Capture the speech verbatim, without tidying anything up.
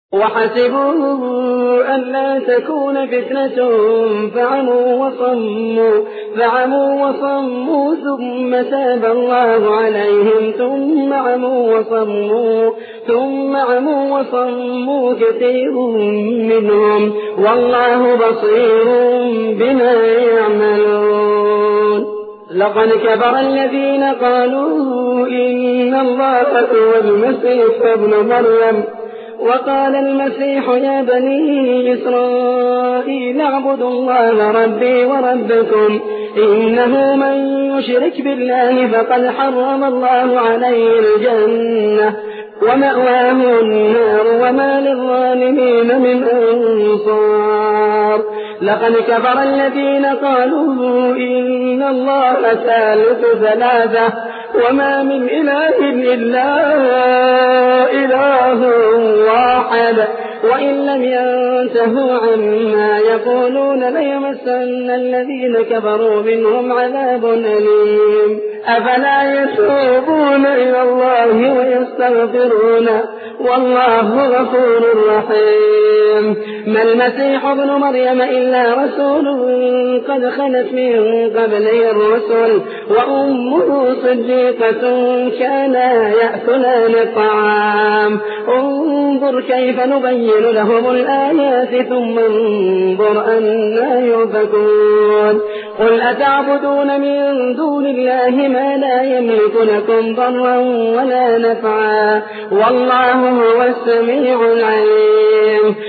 وحسبوا ألا تكون فتنة فعموا وصموا, فعموا وصموا ثم تاب الله عليهم ثم عموا وصموا, ثم عموا وصموا كثير منهم والله بصير بما يعملون. لقد كفر الذين قالوا إن الله هو المسيح ابن مريم وقال المسيح يا بني إسرائيل اعبدوا الله ربي وربكم إنه من يشرك بالله فقد حرم الله عليه الجنة ومأواه النار وما للظالمين من أنصار. لقد كفر الذين قالوا إن الله ثالث ثلاثة وما من إله إلا إله واحد وإن لم ينتهوا عما يقولون ليمسن الذين كفروا منهم عذاب أليم. أفلا يتوبون إلى الله ويستغفرون والله غفور رحيم. ما المسيح ابن مريم إلا رسول قد خلت من قبله الرسل وأمه صديقة كانا يأكلان الطعام انظر كيف نبين لهم الآيات ثم انظر أنا يؤفكون. قل أتعبدون من دون الله ما لا يملك لكم ضرا ولا نفعا والله هو السميع العليم.